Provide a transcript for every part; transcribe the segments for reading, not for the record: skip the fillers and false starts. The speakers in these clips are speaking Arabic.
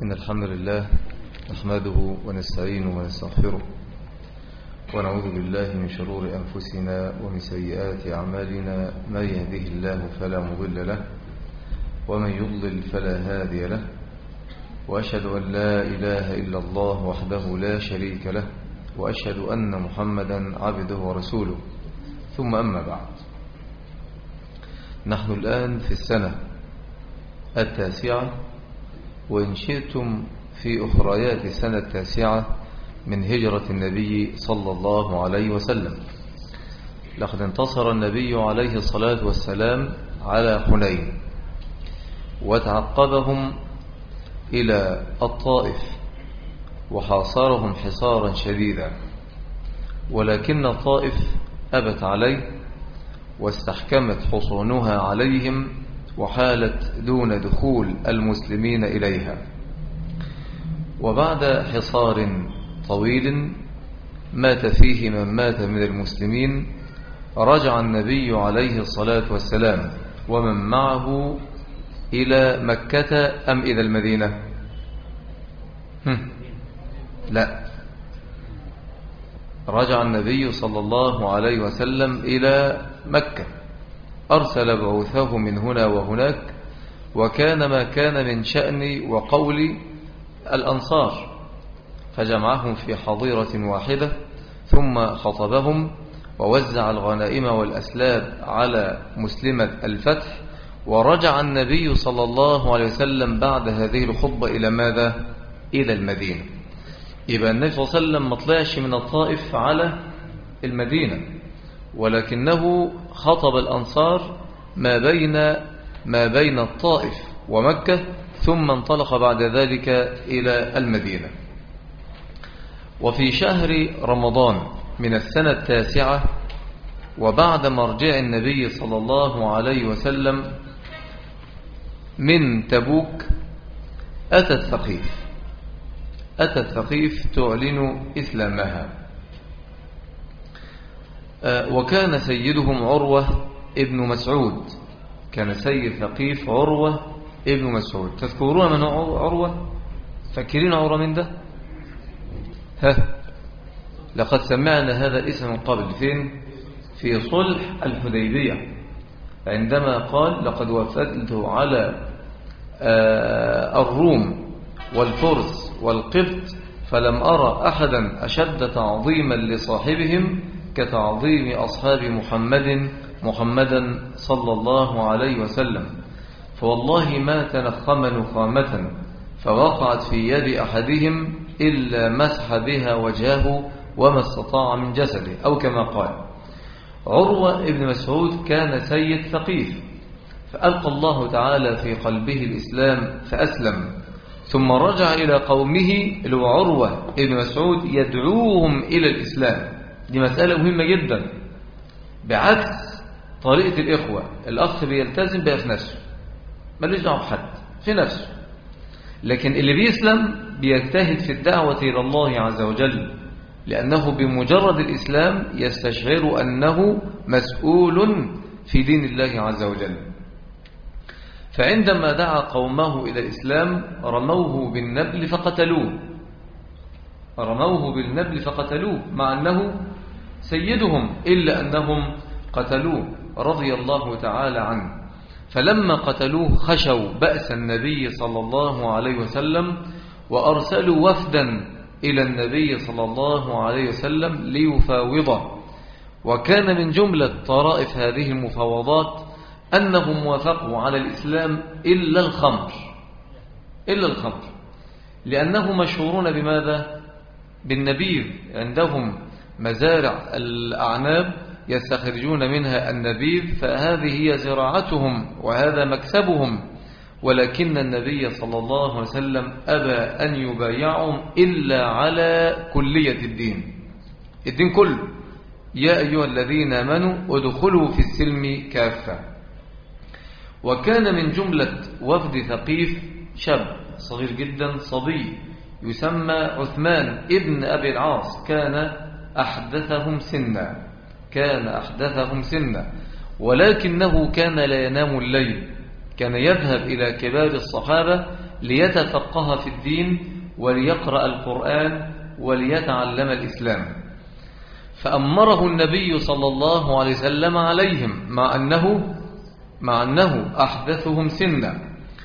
إن الحمد لله نحمده ونستعينه ونستغفره ونعوذ بالله من شرور أنفسنا ومن سيئات أعمالنا. من يهده الله فلا مضل له ومن يضلل فلا هادي له، وأشهد أن لا إله إلا الله وحده لا شريك له، وأشهد أن محمدا عبده ورسوله. ثم أما بعد، نحن الآن في السنة 9، وإن شئتم في أخريات السنة 9 من هجرة النبي صلى الله عليه وسلم. لقد انتصر النبي عليه الصلاة والسلام على حنين، وتعقبهم إلى الطائف وحاصرهم حصارا شديدا، ولكن الطائف أبت عليه واستحكمت حصونها عليهم وحالت دون دخول المسلمين إليها. وبعد حصار طويل مات فيه من مات من المسلمين، رجع النبي عليه الصلاة والسلام ومن معه إلى مكة أم إلى المدينة؟ لا، رجع النبي صلى الله عليه وسلم إلى مكة، أرسل بعوثه من هنا وهناك، وكان ما كان من شأن وقول الأنصار، فجمعهم في حظيرة واحدة ثم خطبهم ووزع الغنائم والأسلاب على مسلمة الفتح. ورجع النبي صلى الله عليه وسلم بعد هذه الخطبة إلى ماذا؟ إلى المدينة. يبقى النبي صلى الله عليه وسلم ما طلعش من الطائف على المدينة، ولكنه خطب الأنصار ما بين الطائف ومكة، ثم انطلق بعد ذلك إلى المدينة. وفي شهر رمضان من السنة 9، وبعد مرجع النبي صلى الله عليه وسلم من تبوك، أتت ثقيف تعلن إسلامها، وكان سيدهم عروة ابن مسعود. كان سيد ثقيف عروة ابن مسعود. تذكرون من عروة؟ فاكرين عروة من ده؟ لقد سمعنا هذا الاسم من قبل. فين؟ في صلح الحديبية، عندما قال: لقد وفدت على الروم والفرس والقبط، فلم أرى أحدا أشد تعظيما لصاحبهم كتعظيم أصحاب محمدا صلى الله عليه وسلم. فوالله ما تنخم نخامة فوقعت في يد أحدهم إلا مسح بها وجهه وما استطاع من جسده، أو كما قال. عروة ابن مسعود كان سيد ثقيف، فألقى الله تعالى في قلبه الإسلام فأسلم، ثم رجع إلى قومه اللي هو عروة ابن مسعود يدعوهم إلى الإسلام. دي مسألة مهمة جدا، بعكس طريقة الإخوة. الأخ بيلتزم بها في نفسه، ملوش دعوه بحد، في نفسه. لكن اللي بيسلم بيجتهد في الدعوة إلى الله عز وجل، لأنه بمجرد الإسلام يستشعر أنه مسؤول في دين الله عز وجل. فعندما دعا قومه إلى الإسلام رموه بالنبل فقتلوه، مع أنه سيدهم، إلا أنهم قتلوه رضي الله تعالى عنه. فلما قتلوه خشوا بأس النبي صلى الله عليه وسلم، وأرسلوا وفدا إلى النبي صلى الله عليه وسلم ليفاوضه. وكان من جملة طرائف هذه المفاوضات أنهم وافقوا على الإسلام إلا الخمر، لأنهم مشهورون بماذا؟ بالنبيذ. عندهم مزارع الأعناب يستخرجون منها النبيذ، فهذه هي زراعتهم وهذا مكسبهم. ولكن النبي صلى الله عليه وسلم أبى أن يبايعهم إلا على كلية الدين كله. يا أيها الذين آمنوا ادخلوا في السلم كافة. وكان من جملة وفد ثقيف شاب صغير جدا، صبي يسمى عثمان ابن أبي العاص، كان أحدثهم سنا، ولكنه كان لا ينام الليل. كان يذهب إلى كبار الصحابة ليتفقه في الدين وليقرأ القرآن وليتعلم الإسلام. فأمره النبي صلى الله عليه وسلم عليهم مع أنه أحدثهم سنا،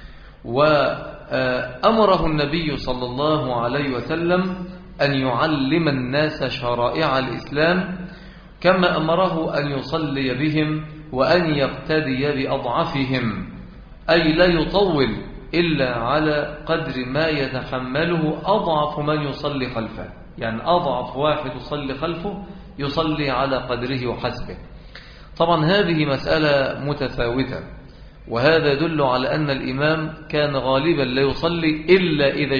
وأمره النبي صلى الله عليه وسلم أن يعلم الناس شرائع الإسلام، كما أمره أن يصلي بهم وأن يقتدي بأضعفهم، أي لا يطول إلا على قدر ما يتحمله أضعف من يصلي خلفه، يعني أضعف واحد يصلي خلفه يصلي على قدره وحسبه. طبعا هذه مسألة متفاوتة، وهذا يدل على أن الإمام كان غالبا لا يصلي إلا إذا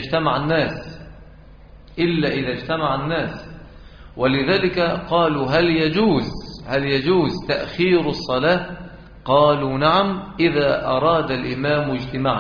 اجتمع الناس، ولذلك قالوا هل يجوز تأخير الصلاة؟ قالوا نعم إذا أراد الإمام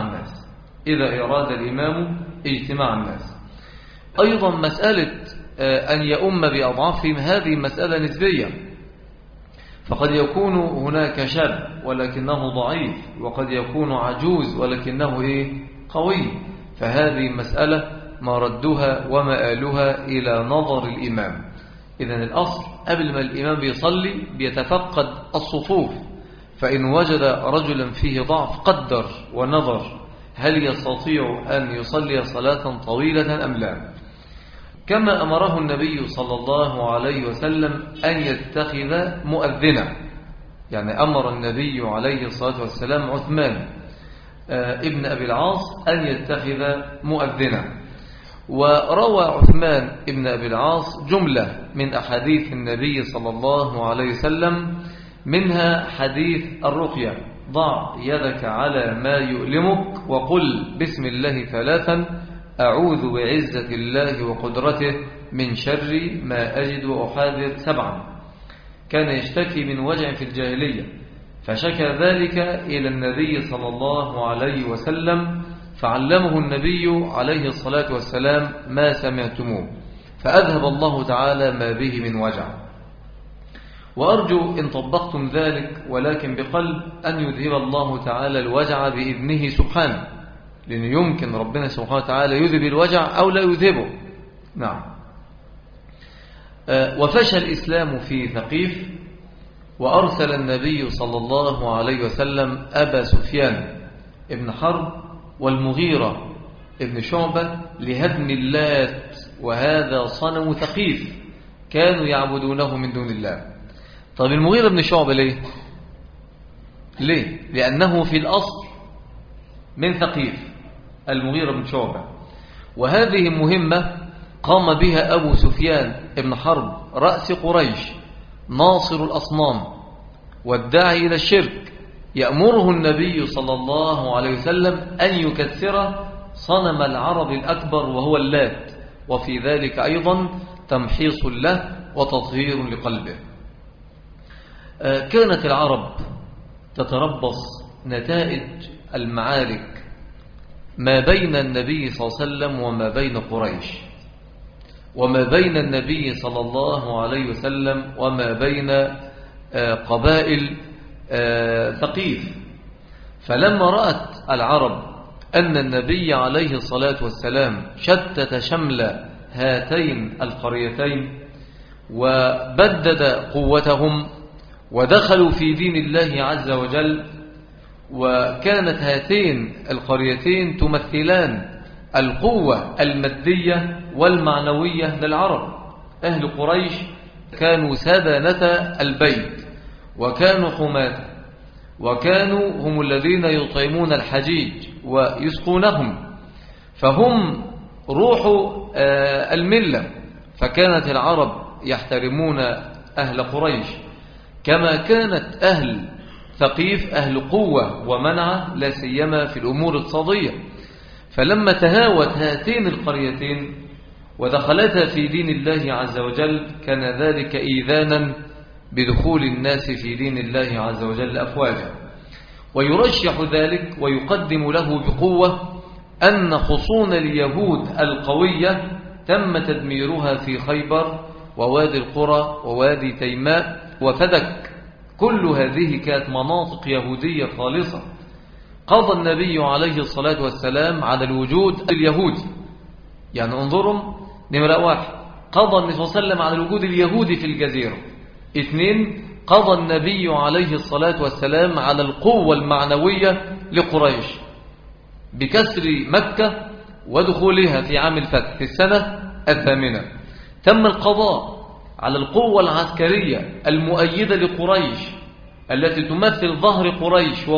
اجتماع الناس. أيضا مسألة أن يؤم بأضعافهم هذه مسألة نسبية، فقد يكون هناك شاب ولكنه ضعيف، وقد يكون عجوز ولكنه قوي، فهذه مسألة مردها ومآلها إلى نظر الإمام. إذن الأصل قبل ما الإمام بيصلي بيتفقد الصفوف، فإن وجد رجلا فيه ضعف قدر ونظر هل يستطيع أن يصلي صلاة طويلة أم لا. كما أمره النبي صلى الله عليه وسلم أن يتخذ مؤذنا، يعني أمر النبي عليه الصلاة والسلام عثمان ابن أبي العاص أن يتخذ مؤذنا. وروى عثمان ابن أبي العاص جملة من أحاديث النبي صلى الله عليه وسلم، منها حديث الرقية: ضع يدك على ما يؤلمك وقل بسم الله 3 أعوذ بعزة الله وقدرته من شر ما أجد وأحاذر 7. كان يشتكي من وجع في الجاهلية، فشكى ذلك إلى النبي صلى الله عليه وسلم، فعلمه النبي عليه الصلاة والسلام ما سمعتموه، فأذهب الله تعالى ما به من وجع. وأرجو إن طبقتم ذلك ولكن بقلب أن يذهب الله تعالى الوجع بإذنه سبحانه، لأنه يمكن ربنا سبحانه وتعالى يذهب الوجع أو لا يذهبه. نعم. وفشى الإسلام في ثقيف، وأرسل النبي صلى الله عليه وسلم أبا سفيان ابن حرب والمغيرة ابن شعبة لهدم اللات، وهذا صنم ثقيف كانوا يعبدونه من دون الله. طيب المغيرة ابن شعبة ليه؟ لأنه في الأصل من ثقيف، المغيرة بن شعبة، وهذه مهمة قام بها أبو سفيان ابن حرب رأس قريش ناصر الأصنام والداعي إلى الشرك، يأمره النبي صلى الله عليه وسلم أن يكسر صنم العرب الأكبر وهو اللات، وفي ذلك أيضا تمحيص له وتطهير لقلبه. كانت العرب تتربص نتائج المعارك ما بين النبي صلى الله عليه وسلم وما بين قريش، وما بين النبي صلى الله عليه وسلم وما بين قبائل ثقيف. فلما رأت العرب أن النبي عليه الصلاة والسلام شتت شمل هاتين القريتين وبدد قوتهم ودخلوا في دين الله عز وجل، وكانت هاتين القريتين تمثلان القوة المادية والمعنوية للعرب. أهل قريش كانوا سدنة البيت، وكانوا حماة، وكانوا هم الذين يطعمون الحجيج ويسقونهم، فهم روح الملة. فكانت العرب يحترمون أهل قريش، كما كانت أهل ثقيف أهل قوة ومنعة، لا سيما في الأمور الاقتصادية. فلما تهاوت هاتين القريتين ودخلتا في دين الله عز وجل كان ذلك إيذانا بدخول الناس في دين الله عز وجل أفواجا. ويرشح ذلك ويقدم له بقوة أن خصون اليهود القوية تم تدميرها في خيبر ووادي القرى ووادي تيماء وفدك. كل هذه كانت مناطق يهودية خالصة، قضى النبي عليه الصلاة والسلام على الوجود اليهودي. يعني انظروا، نمرة 1 قضى النبي صلى الله عليه وسلم على الوجود اليهودي في الجزيرة. 2 قضى النبي عليه الصلاة والسلام على القوة المعنوية لقريش بكسر مكة ودخولها في عام الفتح في السنة 8. تم القضاء على القوة العسكرية المؤيدة لقريش التي تمثل ظهر قريش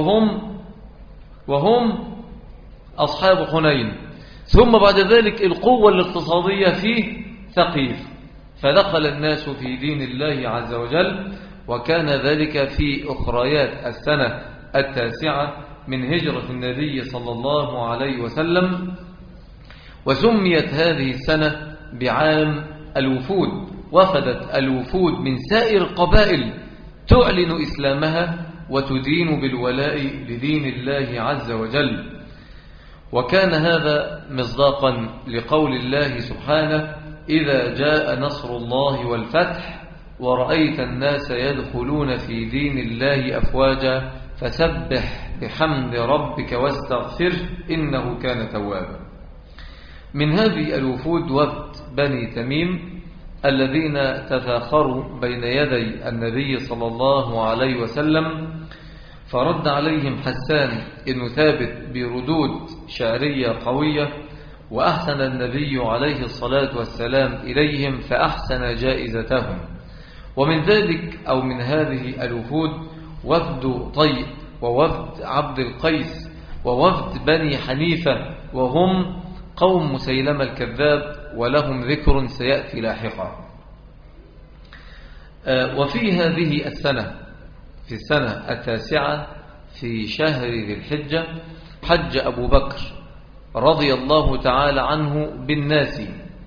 وهم أصحاب حنين. ثم بعد ذلك القوة الاقتصادية في ثقيف، فدخل الناس في دين الله عز وجل، وكان ذلك في أخريات السنة 9 من هجرة النبي صلى الله عليه وسلم. وسميت هذه السنة بعام الوفود، وفدت الوفود من سائر القبائل تعلن إسلامها وتدين بالولاء لدين الله عز وجل. وكان هذا مصداقا لقول الله سبحانه: إذا جاء نصر الله والفتح ورأيت الناس يدخلون في دين الله أفواجا فسبح بحمد ربك واستغفره إنه كان توابا. من هذه الوفود وفد بني تميم الذين تفاخروا بين يدي النبي صلى الله عليه وسلم، فرد عليهم حسان بن ثابت بردود شعرية قوية، وأحسن النبي عليه الصلاة والسلام إليهم فأحسن جائزتهم. ومن ذلك أو من هذه الوفود وفد طيء ووفد عبد القيس ووفد بني حنيفة، وهم قوم مسيلمة الكذاب، ولهم ذكر سيأتي لاحقا. وفي هذه السنة في السنة 9 في شهر ذي الحجة حج أبو بكر رضي الله تعالى عنه بالناس،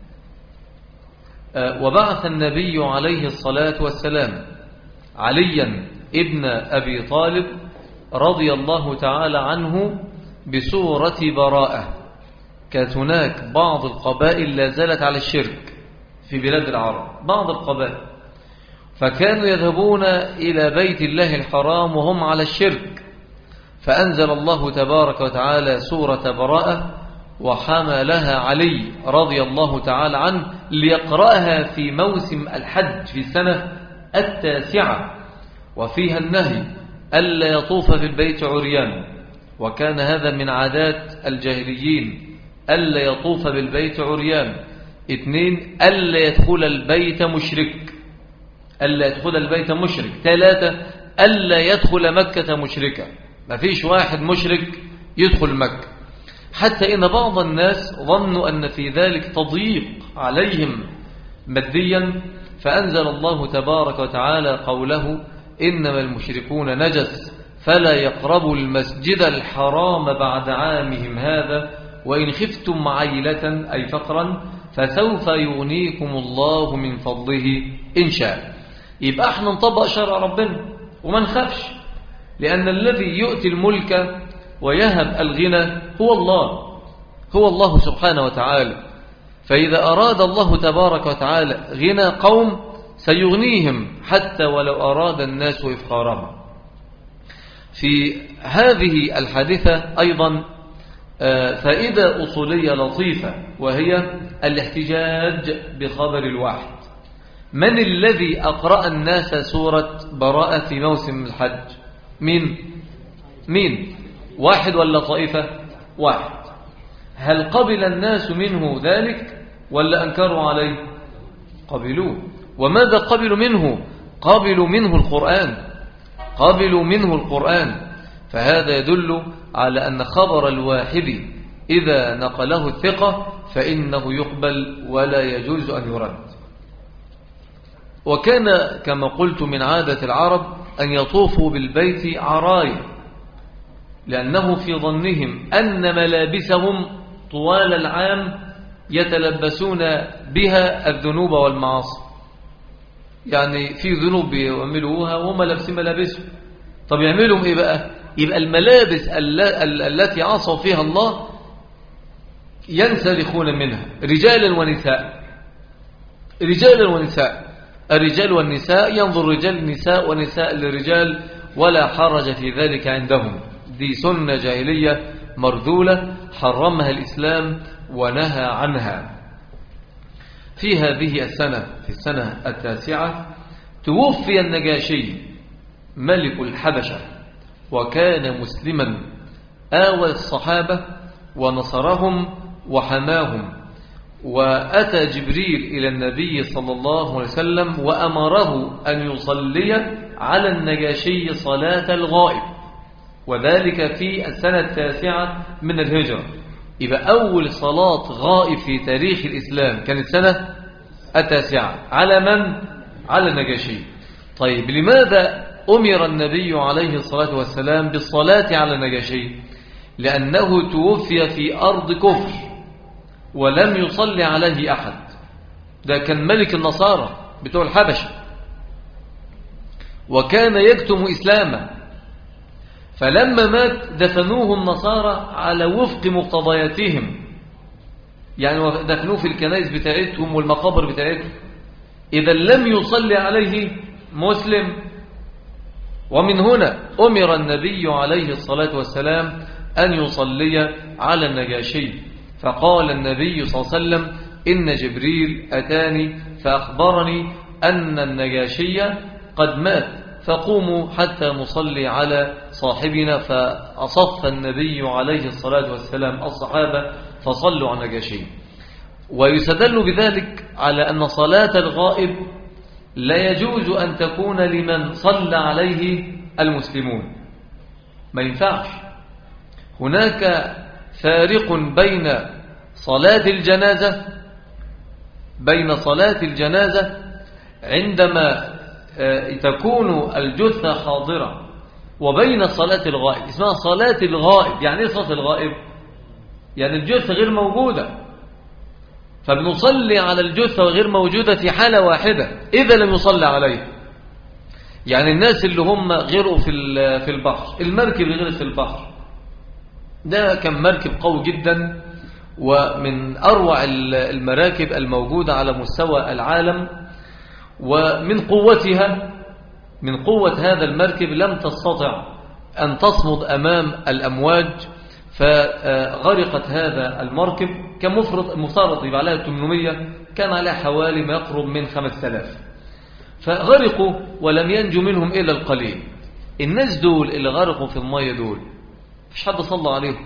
وبعث النبي عليه الصلاة والسلام عليا ابن أبي طالب رضي الله تعالى عنه بسورة براءة. كانت هناك بعض القبائل لا زالت على الشرك في بلاد العرب، بعض القبائل، فكانوا يذهبون إلى بيت الله الحرام وهم على الشرك، فأنزل الله تبارك وتعالى سورة براءة وحملها علي رضي الله تعالى عنه ليقرأها في موسم الحج في السنة 9، وفيها النهي ألا يطوف في البيت عريان، وكان هذا من عادات الجاهليين ألا يطوف بالبيت عريان. 2 ألا يدخل البيت مشرك، ألا يدخل البيت مشرك. 3 ألا يدخل مكة مشركا، ما فيش واحد مشرك يدخل مكة، حتى إن بعض الناس ظنوا أن في ذلك تضييق عليهم ماديا، فأنزل الله تبارك وتعالى قوله: إنما المشركون نجس فلا يقربوا المسجد الحرام بعد عامهم هذا وإن خفتم عيلة أي فقرا فسوف يغنيكم الله من فضله إن شاء. يبقى احنا نطبق شرع ربنا وما نخافش، لأن الذي يؤتي الملك ويهب الغنى هو الله سبحانه وتعالى. فإذا أراد الله تبارك وتعالى غنى قوم سيغنيهم حتى ولو أراد الناس إفخارهم. في هذه الحادثة أيضا فائدة أصولية لطيفة، وهي الاحتجاج بخبر الواحد. من الذي أقرأ الناس سورة براءة في موسم الحج؟ مين؟ واحد ولا طائفة؟ واحد. هل قبل الناس منه ذلك ولا أنكروا عليه؟ قبلوه. وماذا قبلوا منه؟ قبلوا منه القرآن. فهذا يدل على أن خبر الواحد إذا نقله الثقة فإنه يقبل ولا يجوز أن يرد. وكان كما قلت من عادة العرب أن يطوفوا بالبيت عرايا، لأنه في ظنهم أن ملابسهم طوال العام يتلبسون بها الذنوب والمعاصي، يعني في ذنوب يعملوها وهم لابسين ملابسهم. طب يعملهم إيه بقى؟ يبقى الملابس التي عصوا فيها الله ينسلخون منها رجالا ونساء. الرجال والنساء ينظر رجال النساء ونساء للرجال ولا حرج في ذلك عندهم. دي سنة جاهلية مرذولة حرمها الإسلام ونهى عنها. في هذه السنة، في السنة 9، توفي النجاشي ملك الحبشة، وكان مسلما، آوى الصحابة ونصرهم وحماهم. وأتى جبريل إلى النبي صلى الله عليه وسلم وأمره أن يصلي على النجاشي صلاة الغائب، وذلك في السنة 9 من الهجرة. يبقى أول صلاة غائب في تاريخ الإسلام كانت سنة 9. على من؟ على النجاشي. طيب لماذا أمر النبي عليه الصلاة والسلام بالصلاة على النجاشي؟ لأنه توفي في أرض كفر ولم يصلي عليه أحد. ده كان ملك النصارى بتوع الحبشة، وكان يكتم إسلامه، فلما مات دفنوه النصارى على وفق مقتضياتهم، يعني دفنوه في الكنائس بتاعتهم والمقابر بتاعتهم. إذا لم يصلي عليه مسلم. ومن هنا أمر النبي عليه الصلاة والسلام أن يصلي على النجاشي، فقال النبي صلى الله عليه وسلم: إن جبريل أتاني فأخبرني أن النجاشي قد مات، فقوموا حتى نصلي على صاحبنا. فأصف النبي عليه الصلاة والسلام الصحابة فصلوا على النجاشي. ويستدل بذلك على أن صلاة الغائب لا يجوز أن تكون لمن صلى عليه المسلمون، ما ينفعش. هناك فارق بين صلاة الجنازة عندما تكون الجثة حاضرة، وبين صلاة الغائب. اسمها صلاة الغائب. يعني ايه صلاة الغائب؟ يعني الجثة غير موجودة، فبنصلي على الجثة غير موجودة في حالة واحدة إذا لم يصلي عليها. يعني الناس اللي هم غيروا في البحر، المركب اللي غيرت في البحر، ده كان مركب قوي جدا ومن أروع المراكب الموجودة على مستوى العالم، ومن قوتها، من قوة هذا المركب لم تستطع أن تصمد أمام الأمواج، فغرقت هذا المركب. كان مفترض يبقى عليها 800، كان عليها حوالي ما يقرب من 5000، فغرقوا ولم ينجو منهم إلا القليل. الناس دول اللي غرقوا في المية دول مفيش حد صلى عليهم،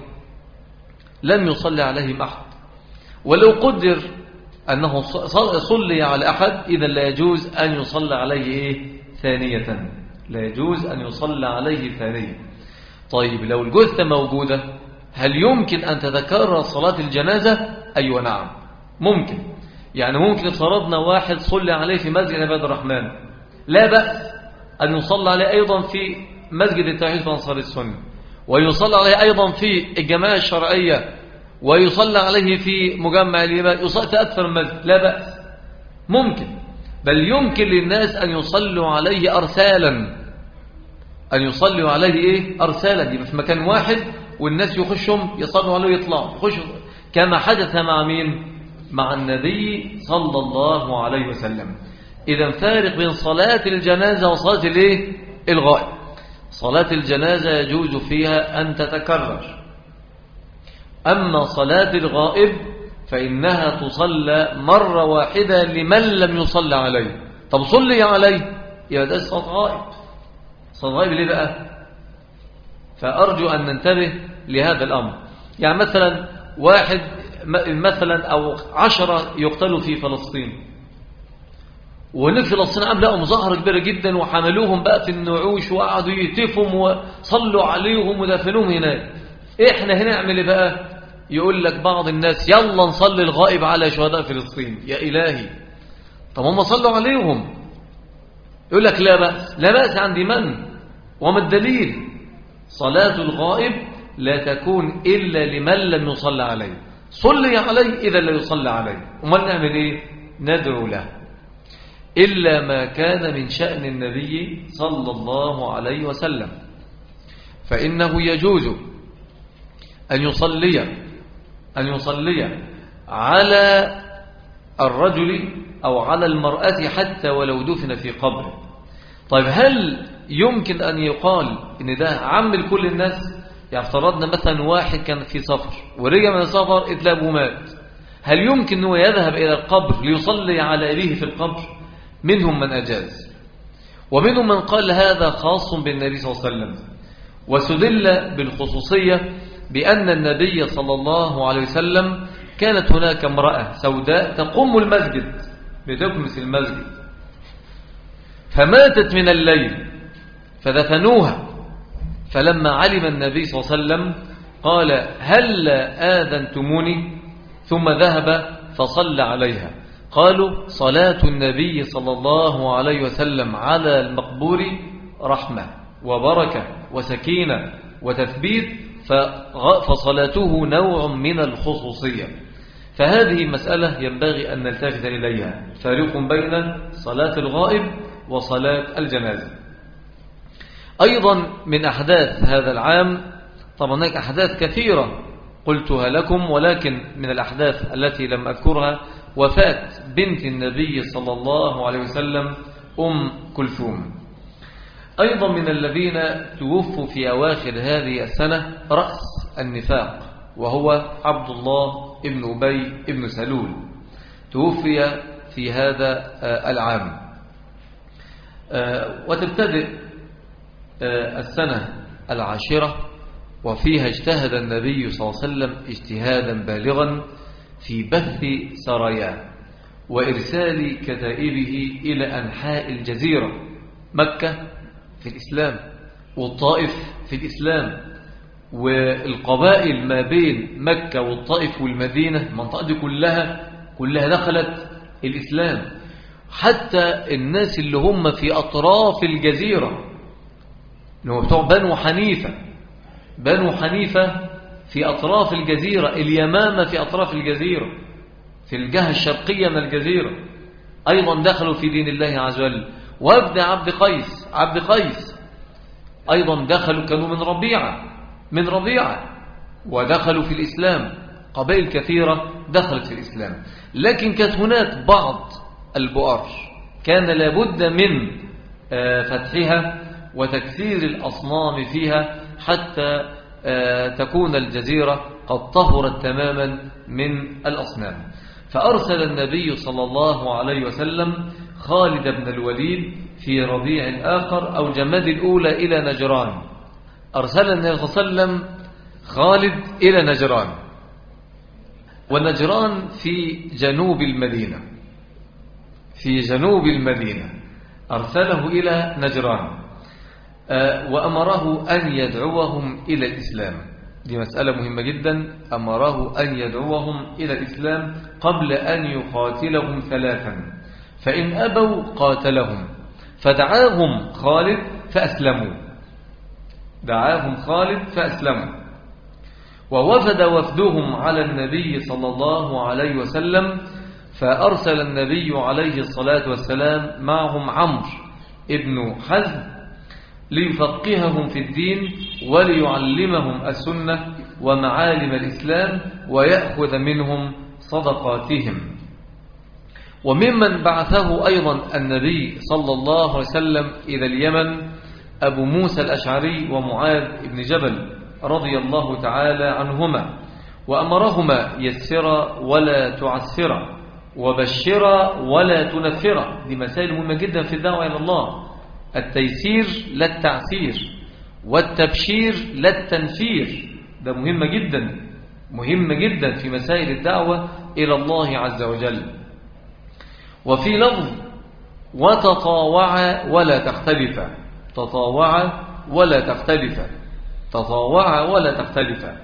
لم يصلي عليهم أحد. ولو قدر أنه صلي على أحد إذا لا يجوز أن يصلى عليه ثانية، لا يجوز أن يصلى عليه ثانية. طيب لو الجثة موجودة، هل يمكن أن تتكرر صلاة الجنازة؟ أيوة نعم ممكن. يعني ممكن افترضنا واحد صلي عليه في مسجد عباد الرحمن، لا بأس أن يصلى عليه أيضا في مسجد التوحيد في أنصار السنة، ويصلى عليه أيضا في الجماعة الشرعية، ويصلى عليه في مجمع اليمن، يصلى في أكثر مسجد، لا بأس ممكن. بل يمكن للناس أن يصلوا عليه أرسالا، أن يصلوا عليه أرسالا، يبقى في مكان واحد والناس يخشهم يصلوا عليه ويطلعوا يخشوا، كما حدث مع مين؟ مع النبي صلى الله عليه وسلم. إذا فارق بين صلاة الجنازة وصلاة الغائب. صلاة الجنازة يجوز فيها أن تتكرر، أما صلاة الغائب فإنها تصلى مرة واحدة لمن لم يصلى عليه. طب صلي عليه يبقى ده صلاة غائب. صلاة غائب ليه بقى؟ فأرجو أن ننتبه لهذا الأمر. يعني مثلا واحد أو 10 يقتلوا في فلسطين، وهناك في فلسطين عملوا مظاهرة كبيرة جدا، وحملوهم بقى في النعوش وقعدوا يهتفهم وصلوا عليهم ودفنوهم هناك. احنا هنا نعمل بقى؟ يقول لك بعض الناس يلا نصلي الغائب على شهداء فلسطين. يا إلهي، طب هم صلوا عليهم. يقول لك لا بأس. لا بأس عند من؟ وما الدليل؟ صلاة الغائب لا تكون إلا لمن لم يصلى عليه. صلي عليه إذا لا يصلى عليه، وما نعمل إيه؟ ندعو له، إلا ما كان من شأن النبي صلى الله عليه وسلم، فإنه يجوز أن يصلي على الرجل أو على المرأة حتى ولو دفن في قبره. طيب هل يمكن أن يقال إن ده عام لكل الناس؟ يعني افترضنا مثلا واحد كان في سفر ورجع من السفر اتلاب ومات، هل يمكن أنه يذهب إلى القبر ليصلي على أبيه في القبر؟ منهم من أجاز، ومنهم من قال هذا خاص بالنبي صلى الله عليه وسلم، وسدل بالخصوصية بأن النبي صلى الله عليه وسلم كانت هناك امرأة سوداء تقوم المسجد بتكنس المسجد، فماتت من الليل فدفنوها، فلما علم النبي صلى الله عليه وسلم قال هل آذنتموني؟ ثم ذهب فصلى عليها. قالوا صلاة النبي صلى الله عليه وسلم على المقبور رحمة وبركة وسكينة وتثبيت، فصلاته نوع من الخصوصية. فهذه مسألة ينبغي أن نلتفت إليها، فارق بين صلاة الغائب وصلاة الجنازة. أيضا من أحداث هذا العام، طبعا هناك أحداث كثيرة قلتها لكم، ولكن من الأحداث التي لم أذكرها وفاة بنت النبي صلى الله عليه وسلم كلثوم. أيضا من الذين توفوا في أواخر هذه السنة رأس النفاق، وهو عبد الله ابن أبي ابن سلول، توفي في هذا العام. وتبتدئ السنة العاشرة، وفيها اجتهد النبي صلى الله عليه وسلم اجتهادا بالغا في بث سراياه وإرسال كتائبه إلى أنحاء الجزيرة. مكة في الإسلام، والطائف في الإسلام، والقبائل ما بين مكة والطائف والمدينة، المنطقة دي كلها دخلت الإسلام. حتى الناس اللي هم في أطراف الجزيرة، اللي هم بتوع بنو حنيفة في أطراف الجزيرة، اليمامة في أطراف الجزيرة، في الجهة الشرقية من الجزيرة، أيضا دخلوا في دين الله عز وجل. وابن عبد قيس أيضا دخلوا، كانوا من ربيعة ودخلوا في الإسلام. قبائل كثيرة دخلت في الإسلام، لكن كانت هناك بعض البؤر كان لابد من فتحها وتكسير الأصنام فيها حتى تكون الجزيرة قد طهرت تماما من الأصنام. فأرسل النبي صلى الله عليه وسلم خالد بن الوليد في ربيع الآخر أو جماد الأولى إلى نجران. أرسل النبي صلى الله عليه وسلم خالد إلى نجران، ونجران في جنوب المدينة، أرسله إلى نجران وأمره أن يدعوهم إلى الإسلام. دي مسألة مهمة جدا، أمره أن يدعوهم إلى الإسلام قبل أن يقاتلهم 3، فإن أبوا قاتلهم. فدعاهم خالد فأسلموا، ووفد وفدهم على النبي صلى الله عليه وسلم، فأرسل النبي عليه الصلاة والسلام معهم عمرو ابن حزم ليفقههم في الدين وليعلمهم السنة ومعالم الإسلام ويأخذ منهم صدقاتهم. وممن بعثه أيضا النبي صلى الله عليه وسلم إلى اليمن أبو موسى الأشعري ومعاذ بن جبل رضي الله تعالى عنهما، وأمرهما يسرا ولا تعسرا، وبشرا ولا تنفرا. دي مسائل مهمة جدا في الدعوة إلى الله، التيسير لا التعسير، والتبشير لا التنفير. ده مهمة جدا في مسائل الدعوة إلى الله عز وجل. وفي لفظ وتطاوعا ولا تختلفا.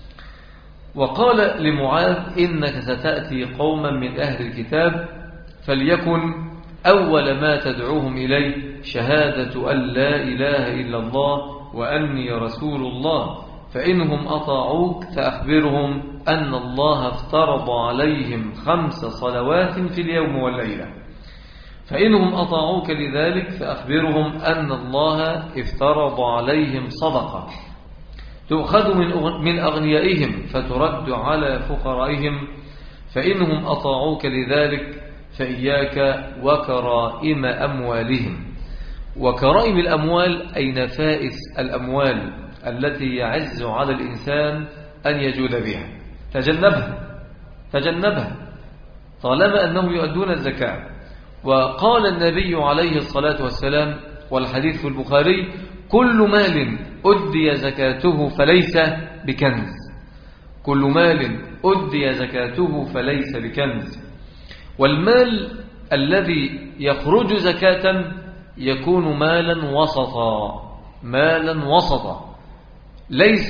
وقال لمعاذ إنك ستأتي قوما من أهل الكتاب، فليكن أول ما تدعوهم إليه شهادة أن لا إله إلا الله وأني رسول الله، فإنهم أطاعوك فأخبرهم أن الله افترض عليهم 5 صلوات في اليوم والليلة. فإنهم أطاعوك لذلك فأخبرهم أن الله افترض عليهم صدقة تؤخذ من أغنيائهم فترد على فقرائهم. فإنهم أطاعوك لذلك فإياك وكرائم أموالهم. وكرائم الأموال أي نفائس الأموال التي يعز على الإنسان أن يجود بها، تجنبها طالما أنهم يؤدون الزكاة. وقال النبي عليه الصلاة والسلام والحديث في البخاري: كل مال أدي زكاته فليس بكنز، كل مال أدي زكاته فليس بكنز. والمال الذي يخرج زكاة يكون مالا وسطا، ليس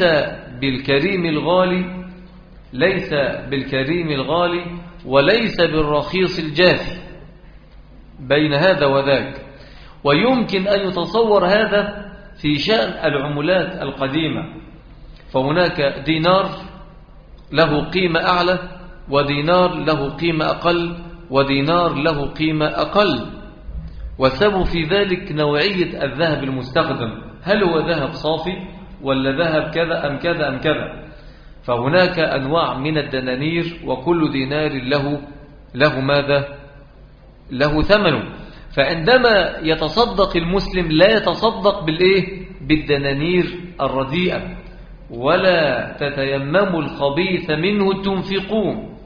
بالكريم الغالي وليس بالرخيص الجافي، بين هذا وذاك. ويمكن أن يتصور هذا في شأن العملات القديمة، فهناك دينار له قيمة أعلى، ودينار له قيمة أقل، ودينار له قيمة أقل. والسبب في ذلك نوعية الذهب المستخدم، هل هو ذهب صافي ولا ذهب كذا أم كذا أم كذا. فهناك أنواع من الدنانير، وكل دينار له ماذا؟ له ثمنه. فعندما يتصدق المسلم لا يتصدق بالدنانير الرديئة، ولا تتيمموا الخبيث منه تنفقون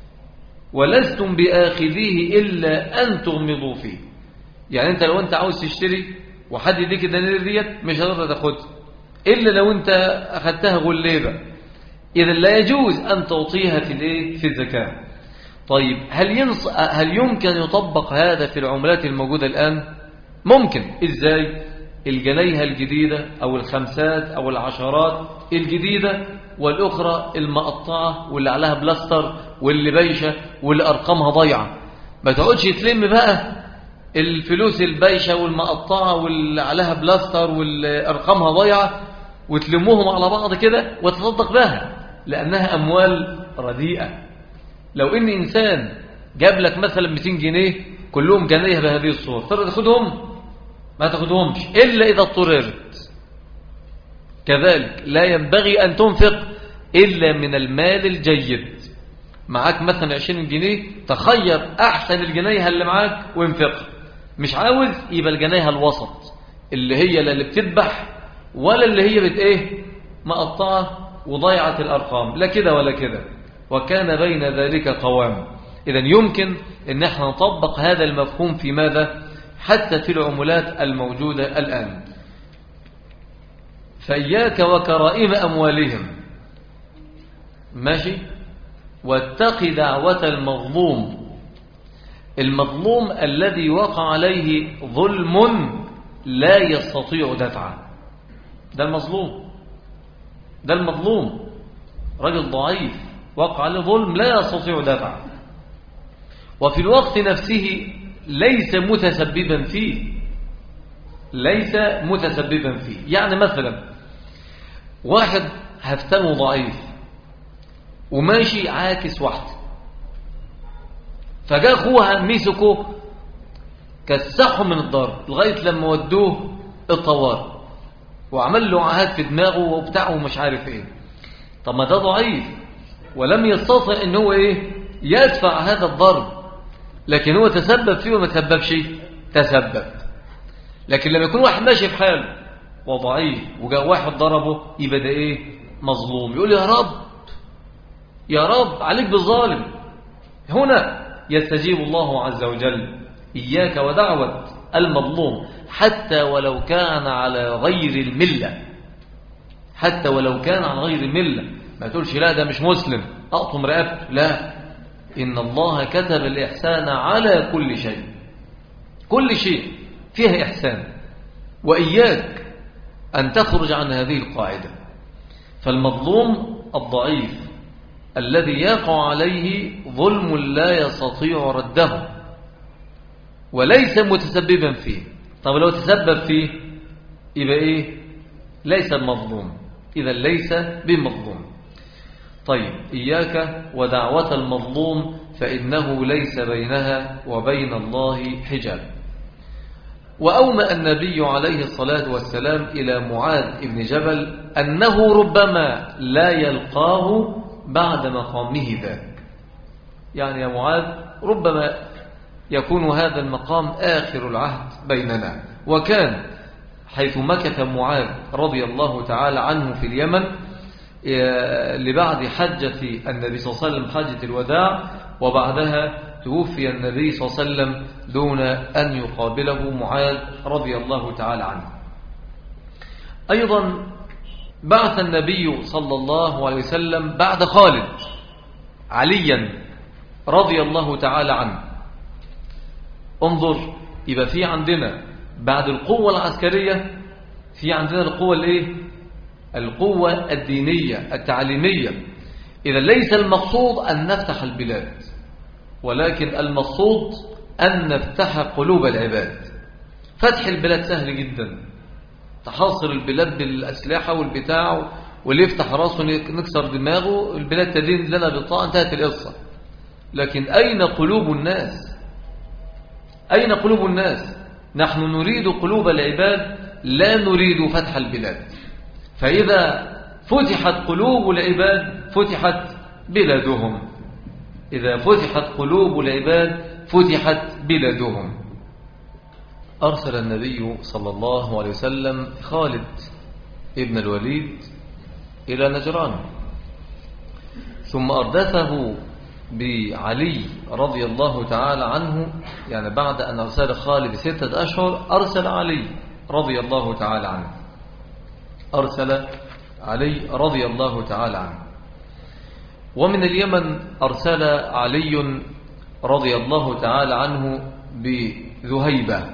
ولستم بآخذيه إلا أن تغمضوا فيه. يعني أنت لو أنت عاوز تشتري وحد يديك الدنانير ديت مش هتقدر تاخدها إلا لو أنت أخذتها غليبة، إذا لا يجوز أن تعطيها في الزكاة. طيب هل يمكن يطبق هذا في العملات الموجودة الآن؟ ممكن. إزاي؟ الجنيهة الجديدة أو الخمسات أو العشرات الجديدة والأخرى المقطعة واللي عليها بلاستر واللي بايشة واللي أرقامها ضيعة، ما تقعدش تلم بقى الفلوس البايشة والمقطعة واللي عليها بلاستر واللي أرقامها ضيعة وتلموهم على بعض كده وتصدق بها، لأنها أموال رديئة. لو إن إنسان جاب لك مثلا 200 جنيه كلهم جنيه بهذه الصورة، تقدر تاخدهم؟ ما تاخدهمش إلا إذا اضطررت. كذلك لا ينبغي أن تنفق إلا من المال الجيد. معاك مثلا 20 جنيه، تخير أحسن الجنيه اللي معاك وانفق. مش عاوز يبقى الجنيه الوسط، اللي هي لا اللي بتذبح ولا اللي هي مقطعة وضيعة الأرقام، لا كده ولا كده، وكان بين ذلك قوام. إذن يمكن أن احنا نطبق هذا المفهوم في ماذا؟ حتى في العملات الموجودة الآن. فإياك وكرائم أموالهم، ماشي، واتق دعوة المظلوم الذي وقع عليه ظلم لا يستطيع دفعه. ده المظلوم رجل ضعيف وقع عليه ظلم لا يستطيع دفعه، وفي الوقت نفسه ليس متسببا فيه. يعني مثلا واحد هفتنه ضعيف وماشي عاكس واحدة، فجاء أخوها مسكه كسحه من الضرب لغاية لما ودوه الطوارئ وعمل له عهد في دماغه وبتاعه ومش عارف ايه. طب ما ده ضعيف ولم يستطع ان هو يدفع هذا الضرب، لكن هو تسبب فيه وما تسببش، تسبب. لكن لما يكون واحد ماشي في حاله وضعيف وجاء واحد ضربه، يبقى ده مظلوم. يقول يا رب عليك بالظالم. هنا يستجيب الله عز وجل: إياك ودعوة المظلوم حتى ولو كان على غير الملة. ما تقولش لا ده مش مسلم أقطم رقبته، لا، إن الله كتب الإحسان على كل شيء فيها إحسان، وإياك أن تخرج عن هذه القاعدة. فالمظلوم الضعيف الذي يقع عليه ظلم لا يستطيع رده وليس متسببا فيه. طب لو تسبب فيه يبقى ليس المظلوم، إذا ليس بمظلوم. طيب، إياك ودعوة المظلوم فإنه ليس بينها وبين الله حجاب. وأومأ النبي عليه الصلاة والسلام إلى معاذ بن جبل أنه ربما لا يلقاه بعد مقامه ذاك. يعني يا معاذ ربما يكون هذا المقام آخر العهد بيننا. وكان حيث مكث معاذ رضي الله تعالى عنه في اليمن لبعد حجة النبي صلى الله عليه وسلم، حجة الوداع، وبعدها توفي النبي صلى الله عليه وسلم دون أن يقابله معاذ رضي الله تعالى عنه. أيضا بعث النبي صلى الله عليه وسلم بعد خالد عليا رضي الله تعالى عنه. انظر، يبقى في عندنا بعد القوة العسكرية في عندنا القوة الايه؟ القوة الدينية التعليمية. إذا ليس المقصود أن نفتح البلاد، ولكن المقصود أن نفتح قلوب العباد. فتح البلاد سهل جدا، تحاصر البلاد بالأسلحة والبتاع، واللي يفتح راسه نكسر دماغه، البلاد تدين لنا بالطاعة، انتهت القصة. لكن أين قلوب الناس؟ أين قلوب الناس؟ نحن نريد قلوب العباد، لا نريد فتح البلاد. فإذا فتحت قلوب العباد فتحت بلادهم. إذا فتحت قلوب العباد فتحت بلادهم. أرسل النبي صلى الله عليه وسلم خالد ابن الوليد إلى نجران، ثم أردفه بعلي رضي الله تعالى عنه. يعني بعد أن أرسل خالد 6 أشهر أرسل علي رضي الله تعالى عنه، أرسل علي رضي الله تعالى عنه. ومن اليمن أرسل علي رضي الله تعالى عنه بذهيبة.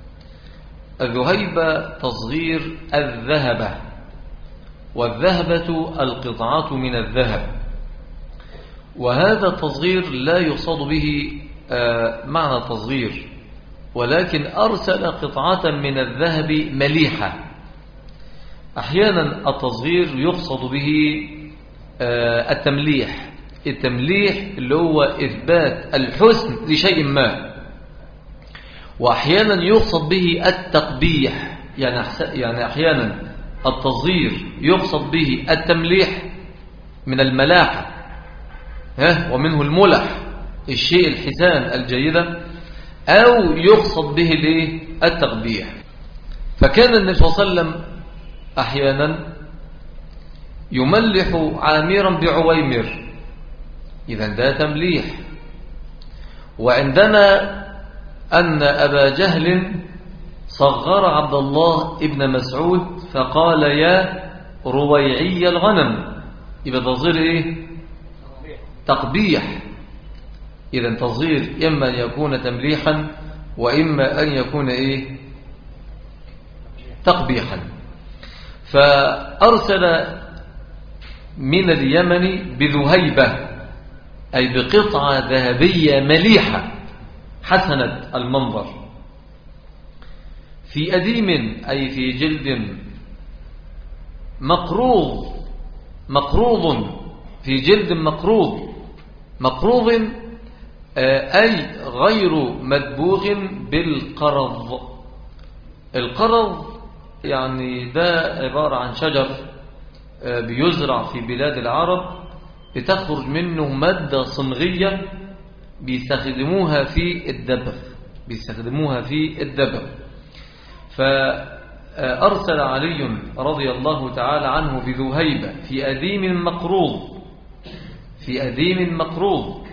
الذهيبة تصغير الذهبة، والذهبة القطعة من الذهب، وهذا التصغير لا يقصد به معنى التصغير، ولكن أرسل قطعة من الذهب مليحة. أحيانا التصغير يقصد به التمليح، التمليح اللي هو إثبات الحسن لشيء ما، وأحيانا يقصد به التقبيح. يعني أحيانا التصغير يقصد به التمليح من الملاحة، ومنه الملح، الشيء الحسان الجيدة، أو يقصد به التقبيح. فكان النبي صلى الله عليه وسلم أحيانا يملح عامرا بعويمر، إذا ده تمليح. وعندنا أن أبا جهل صغر عبد الله ابن مسعود فقال يا رويعي الغنم، يبقى تصغير تقبيح. إذا تصغير إما أن يكون تمليحا، وإما أن يكون تقبيحا. فأرسل من اليمن بذهيبة، أي بقطعة ذهبية مليحة حسنة المنظر، في أديم أي في جلد مقروض في جلد مقروض أي غير مدبوغ بالقرض. القرض يعني ده عبارة عن شجر بيزرع في بلاد العرب، بتخرج منه مادة صمغية بيستخدموها في الدبغ. فأرسل علي رضي الله تعالى عنه بذهيبة في أديم مقروض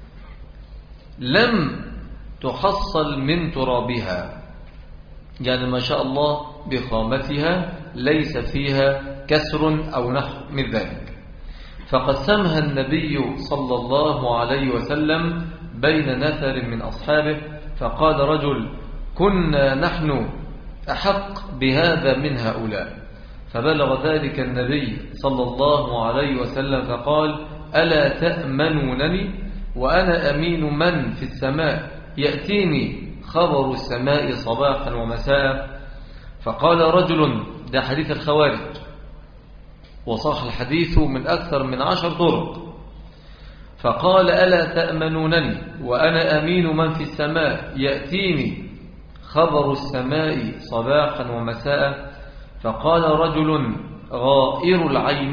لم تحصل من ترابها، يعني ما شاء الله بخامتها ليس فيها كسر أو نحو من ذلك. فقسمها النبي صلى الله عليه وسلم بين نفر من أصحابه، فقال رجل كنا نحن أحق بهذا من هؤلاء. فبلغ ذلك النبي صلى الله عليه وسلم فقال ألا تأمنونني وأنا أمين من في السماء يأتيني خبر السماء صباحا ومساء. فقال رجل، ده حديث الخوارج، وصح الحديث من أكثر من 10 طرق. فقال ألا تأمنونني وأنا أمين من في السماء يأتيني خبر السماء صباحا ومساء. فقال رجل غائر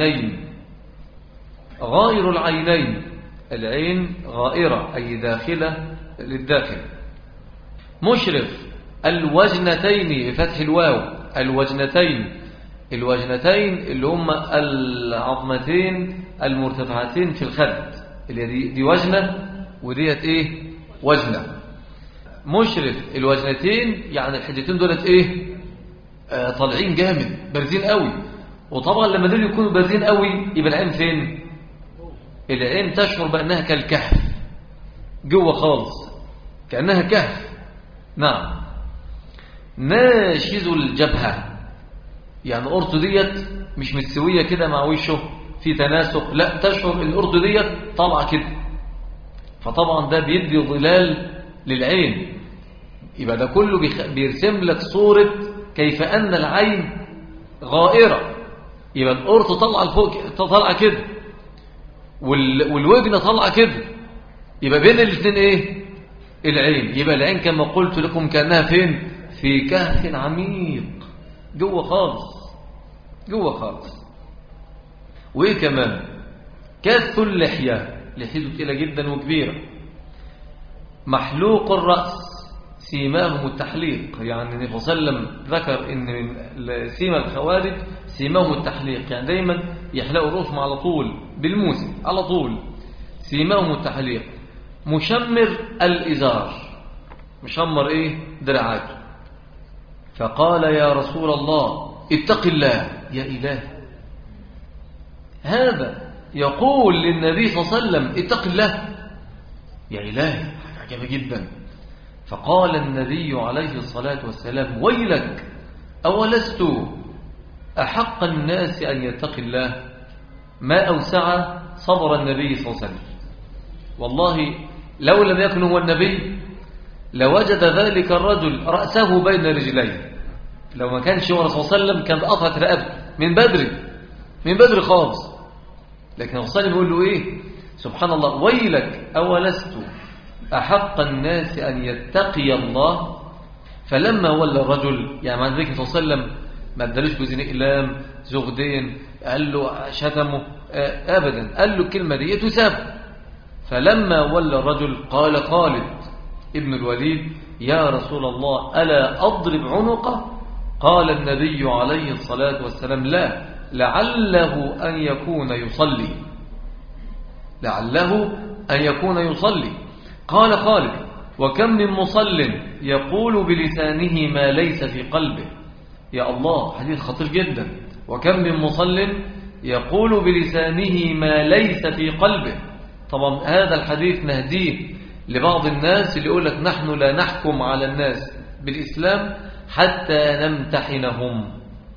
العينين، العين غائرة أي داخلة للداخل. مشرف الوجنتين بفتح الواو الوجنتين اللي هم العظمتين المرتفعتين في الخد، اللي دي وجنة وديت ايه وجنة. مشرف الوجنتين يعني الحدتين دولت ايه طالعين جامد بارزين قوي. وطبعا لما دول يكونوا بارزين قوي يبقى العين فين؟ العين تشعر بأنها كالكهف جوه خالص، كأنها كهف. نعم. ناشز الجبهة يعني الأرض ديت مش مستوية كده مع وشه في تناسق، لا تشعر الأرض ديت طالعة كده، فطبعا ده بيدي ظلال للعين. يبقى ده كله بيرسم لك صورة كيف أن العين غائرة. يبقى الأرض طالعة لفوق، طالعة كده، والوجنة طالعة كده، يبقى بين الاثنين ايه العين. يبقى العين كما قلت لكم كأنها فين؟ في كهف عميق جوه خالص، جوه خالص. وايه كمان؟ كث اللحية، لحيته تقيلة جدا وكبيرة. محلوق الرأس، سيماهم التحليق، يعني النبي صلى الله عليه وسلم ذكر ان من سيما الخوارج سيماهم التحليق، يعني دايما يحلقوا رؤوسهم على طول بالموسم على طول، سيماهم التحليق. مشمر الإزار، مشمر ايه دراعاته. فقال يا رسول الله اتق الله. يا إله، هذا يقول للنبي صلى الله عليه وسلم اتق الله؟ يا إله، عجب جدا. فقال النبي عليه الصلاة والسلام ويلك، أولست أحق الناس أن يتقي الله؟ ما أوسع صبر النبي صلى الله عليه وسلم. والله لو لم يكن هو النبي لوجد ذلك الرجل رأسه بين رجليه. لو ما كانش هو الرسول صلى الله عليه وسلم كان قطعت رقبته من بدري خالص. لكن الرسول صلى الله عليه وسلم يقول له ايه؟ سبحان الله، ويلك أولست أحق الناس أن يتقي الله؟ فلما ولى الرجل، يعني مع ذلك صلى الله عليه وسلم ما ادالوش جزء إقلام زغدين، قال له شتمه أبدا، قال له الكلمة دي تساب. فلما ولى الرجل قال خالد ابن الوليد يا رسول الله ألا أضرب عنقه؟ قال النبي عليه الصلاة والسلام لا، لعله أن يكون يصلي، لعله أن يكون يصلي. قال خالد وكم من مصل يقول بلسانه ما ليس في قلبه. يا الله، حديث خطير جدا. وكم من مصل يقول بلسانه ما ليس في قلبه. طبعا هذا الحديث نهديه لبعض الناس اللي يقول لك نحن لا نحكم على الناس بالإسلام حتى نمتحنهم.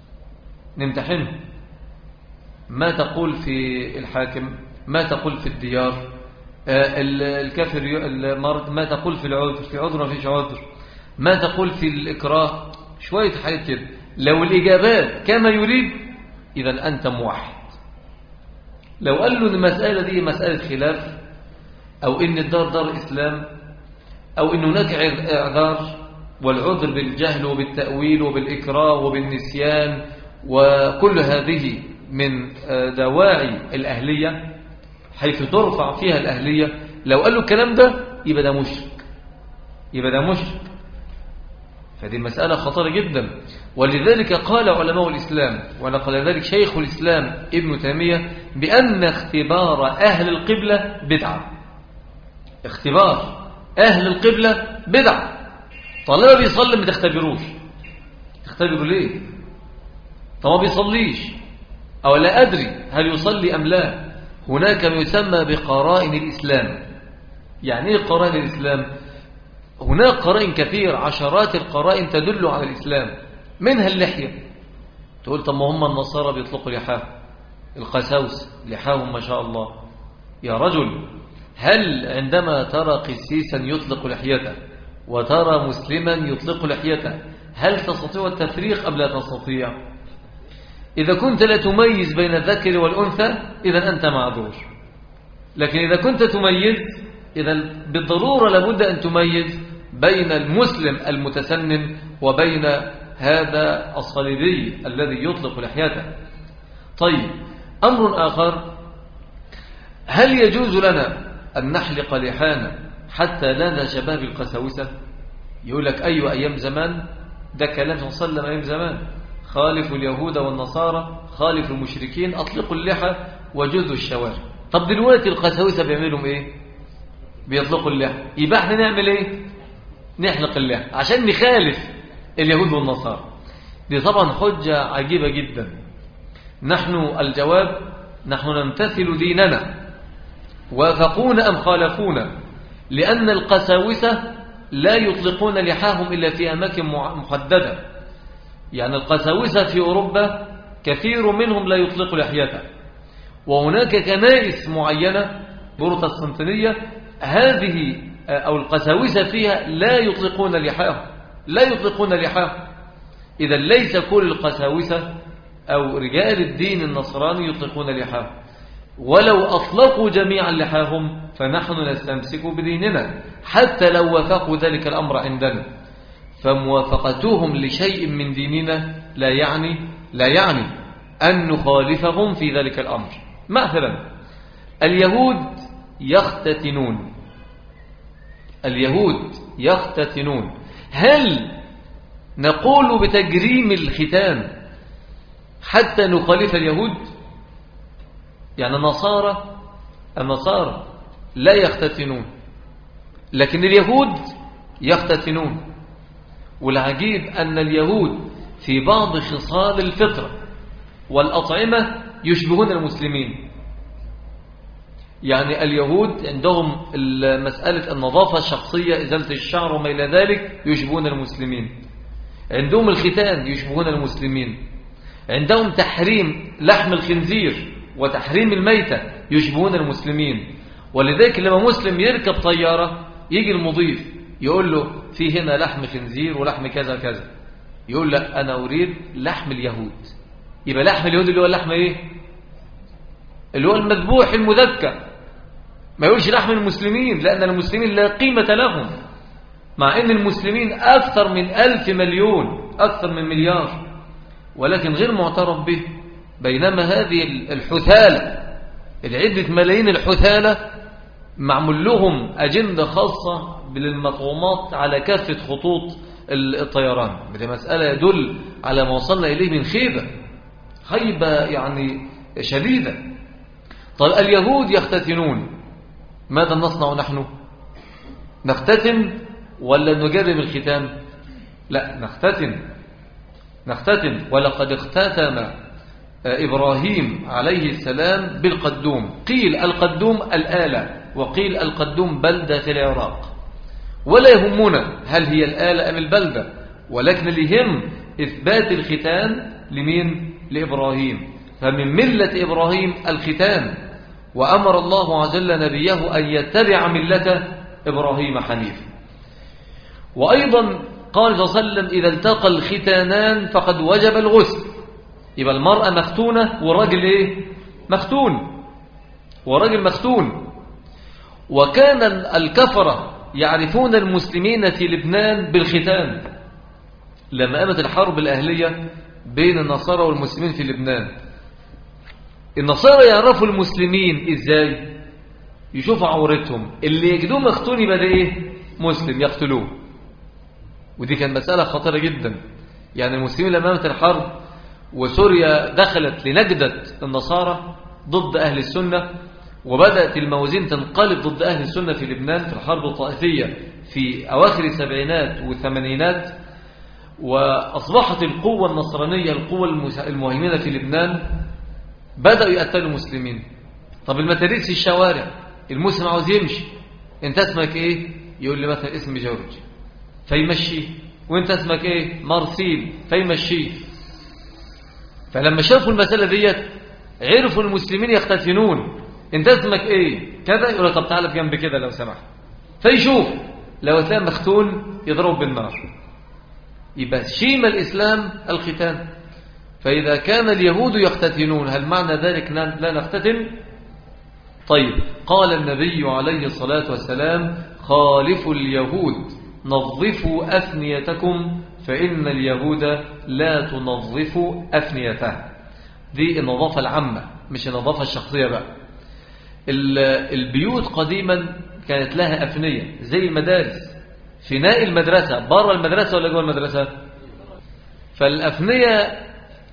ما تقول في الحاكم، ما تقول في الديار، الكافر المرض، ما تقول في العذر، في عذر ما فيش عذر، ما تقول في الإكراه، شوية حاجات كده. لو الإجابات كما يريد إذا أنت موحد. لو قال له المسألة دي مسألة خلاف، أو إن الدار دار إسلام، أو إن هناك إعذار، والعذر بالجهل وبالتأويل وبالإكراه وبالنسيان، وكل هذه من دواعي الأهلية حيث ترفع فيها الأهلية. لو قال له الكلام ده يبقى ده مشرك، فدي مسألة خطيرة جدا. ولذلك قال علماء الإسلام، ونقل ذلك شيخ الإسلام ابن تيمية، بأن اختبار أهل القبلة بدعة. اختبار أهل القبلة بدعة. طالما بيصلي ما تختبروش. تختبروا ليه؟ طالما بيصليش، أو لا أدري هل يصلي أم لا. هناك ما يسمى بقرائن الإسلام. يعني إيه قرائن الإسلام؟ هناك قرائن كثير، عشرات القرائن تدل على الإسلام، منها اللحية. تقول طب ما هم النصارى بيطلقوا لحاهم، القساوس لحاهم ما شاء الله. يا رجل، هل عندما ترى قسيسا يطلق لحيته وترى مسلما يطلق لحيته هل تستطيع التفريق أم لا تستطيع؟ إذا كنت لا تميز بين الذكر والأنثى إذا أنت معذور. لكن إذا كنت تميز، إذا بالضرورة لابد أن تميز بين المسلم المتسنن وبين هذا الصليبي الذي يطلق لحيته. طيب، أمر آخر، هل يجوز لنا أن نحلق لحانا حتى لا نتشبه بالقساوسة؟ يقول لك أيوة أيام زمان، ده كلام صلى الله عليه وسلم أيام زمان. خالفوا اليهود والنصارى، خالفوا المشركين، أطلقوا اللحى وجزوا الشوارع. طب دلوقتي القساوسة بيعملوا إيه؟ بيطلقوا اللحى. يبقى احنا نعمل إيه؟ نحلق اللحى عشان نخالف اليهود والنصارى. دي طبعا حجة عجيبة جدا. نحن الجواب: نحن نمتثل ديننا، وافقونا أم خالفونا، لأن القساوسة لا يطلقون لحاهم إلا في أماكن محددة. يعني القساوسة في أوروبا كثير منهم لا يطلق لحيته، وهناك كنائس معينة بروتستانتية هذه أو القساوسة فيها لا يطلقون لحاهم، لا يطلقون لحاهم. إذا ليس كل القساوسة أو رجال الدين النصراني يطلقون لحاهم، ولو أطلقوا جميعا لحاهم فنحن نستمسك بديننا حتى لو وافقوا ذلك الأمر عندنا. فموافقتهم لشيء من ديننا لا يعني أن نخالفهم في ذلك الأمر. مثلا اليهود يختتنون، هل نقول بتجريم الختان حتى نخالف اليهود؟ يعني النصارى لا يختتنون، لكن اليهود يختتنون. والعجيب أن اليهود في بعض خصال الفطرة والأطعمة يشبهون المسلمين. يعني اليهود عندهم مسألة النظافة الشخصية، إزالة الشعر وما إلى ذلك، يشبهون المسلمين. عندهم الختان يشبهون المسلمين. عندهم تحريم لحم الخنزير وتحريم الميتة يشبهون المسلمين. ولذلك لما مسلم يركب طيارة يجي المضيف يقول له في هنا لحم خنزير ولحم كذا كذا، يقول لا أنا أريد لحم اليهود. يبقى لحم اليهود اللي هو اللحم إيه؟ اللي هو المذبوح المذكى. ما يقولش لحم المسلمين، لأن المسلمين لا قيمة لهم، مع أن المسلمين أكثر من 1,000 مليون، أكثر من مليار، ولكن غير معترف به. بينما هذه الحثالة، العدة ملايين الحثالة، معمول لهم أجندة خاصة بالمطعومات على كافة خطوط الطيران. دي مسألة يدل على ما وصلنا إليه من خيبة يعني شديدة. طيب اليهود يختتنون، ماذا نصنع نحن؟ نختتن ولا نجرب الختان؟ لا، نختتن. ولقد اختتم إبراهيم عليه السلام بالقدوم. قيل القدوم الآلة، وقيل القدوم بلدة في العراق. ولا يهمنا هل هي الآلة أم البلدة، ولكن اليهم إثبات الختان لمين؟ لإبراهيم. فمن ملة إبراهيم الختان، وأمر الله عز وجل نبيه أن يتبع ملة إبراهيم حنيفا. وأيضا قال صلى الله عليه وسلم إذا التقى الختانان فقد وجب الغسل. يبقى المرأة مختونة والراجل إيه؟ مختون. وكان الكفرة يعرفون المسلمين في لبنان بالختان. لما قامت الحرب الأهلية بين النصارى والمسلمين في لبنان، النصارى يعرفوا المسلمين إزاي؟ يشوفوا عورتهم، اللي يجدوه مختون يبقى ده إيه؟ مسلم، يقتلوه. ودي كانت مسألة خطيرة جدا. يعني المسلمين لما قامت الحرب وسوريا دخلت لنجدة النصارى ضد أهل السنة، وبدأت الموازين تنقلب ضد أهل السنة في لبنان في الحرب الطائفية في أواخر السبعينات والثمانينات، وأصبحت القوة النصرانية القوة المهيمنة في لبنان، بدأوا يقتلوا المسلمين. طب المتاريس في الشوارع، المسلم عاوز يمشي، انت اسمك ايه؟ يقول لي مثلا اسمي جورج، فيمشيه. وانت اسمك ايه؟ مارسيل، فيمشيه. فلما شافوا المسألة ديت عرفوا المسلمين يختتنون. انت اسمك ايه؟ كذا، يقول له طب تعالى بجنب كده لو سمحت، فيشوف لو تلاقي مختون يضرب بالنار. يبقى شيم الإسلام الختان. فإذا كان اليهود يختتنون، هل معنى ذلك لا نختتن؟ طيب، قال النبي عليه الصلاة والسلام خالفوا اليهود نظفوا أفنيتكم فإن اليهود لا تنظف أفنيتها. دي النظافة العامة مش النظافة الشخصية بقى. البيوت قديما كانت لها أفنية زي المدارس، فناء المدرسة بره المدرسة ولا جوه المدرسة؟ فالأفنية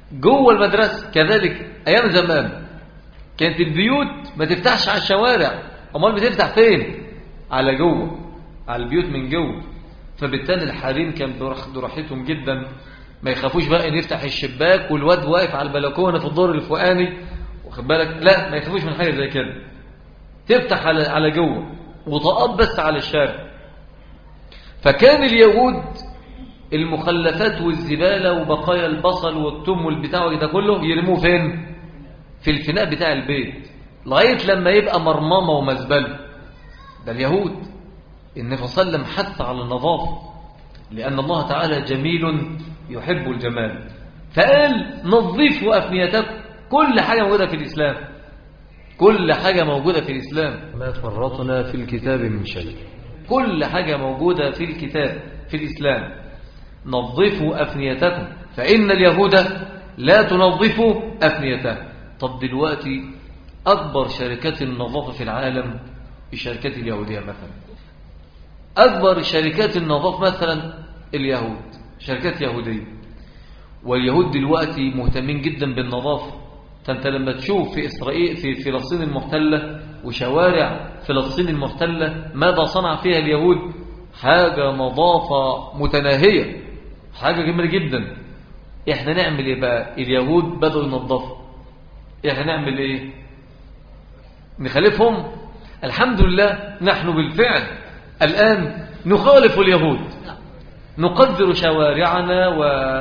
جوه المدرسة كذلك. أيام زمان كانت البيوت ما تفتحش على الشوارع، أمال بتفتح فين؟ على جوه، على البيوت من جوه. فبالتالي الحريم كان براحتهم جدا، ما يخافوش بقى ان يفتح الشباك والواد واقف على البلكونه في الدور الفوقاني، واخد بالك؟ لا، ما يخافوش من حاجه زي كده. تفتح على جوه، وطاقات بس على الشارع. فكان اليهود المخلفات والزباله وبقايا البصل والثوم والبتاع ده كله يرموه فين؟ في الفناء بتاع البيت، لغايه لما يبقى مرمامه ومزبله. ده اليهود. النبي صلى الله عليه وسلم حث على النظافه، لأن الله تعالى جميل يحب الجمال، فقال نظفوا أفنيتكم. كل حاجة موجودة في الإسلام، كل حاجة موجودة في الإسلام، ما فرطنا في الكتاب من شيء. كل حاجة موجودة في الكتاب في الإسلام. نظفوا أفنيتكم فإن اليهود لا تنظف أفنيتها. طب دلوقتي أكبر شركات النظافة في العالم الشركات اليهودية مثلا. أكبر شركات النظافة مثلا اليهود، شركات يهودية. واليهود دلوقتي مهتمين جدا بالنظافة. فأنت لما تشوف في إسرائيل في فلسطين المحتلة وشوارع فلسطين المحتلة ماذا صنع فيها اليهود، حاجة نظافة متناهية، حاجة جميلة جدا. إحنا نعمل إيه بقى؟ اليهود بدأوا ينظفوا، إحنا نعمل إيه؟ نخالفهم؟ الحمد لله نحن بالفعل الآن نخالف اليهود، نقدر شوارعنا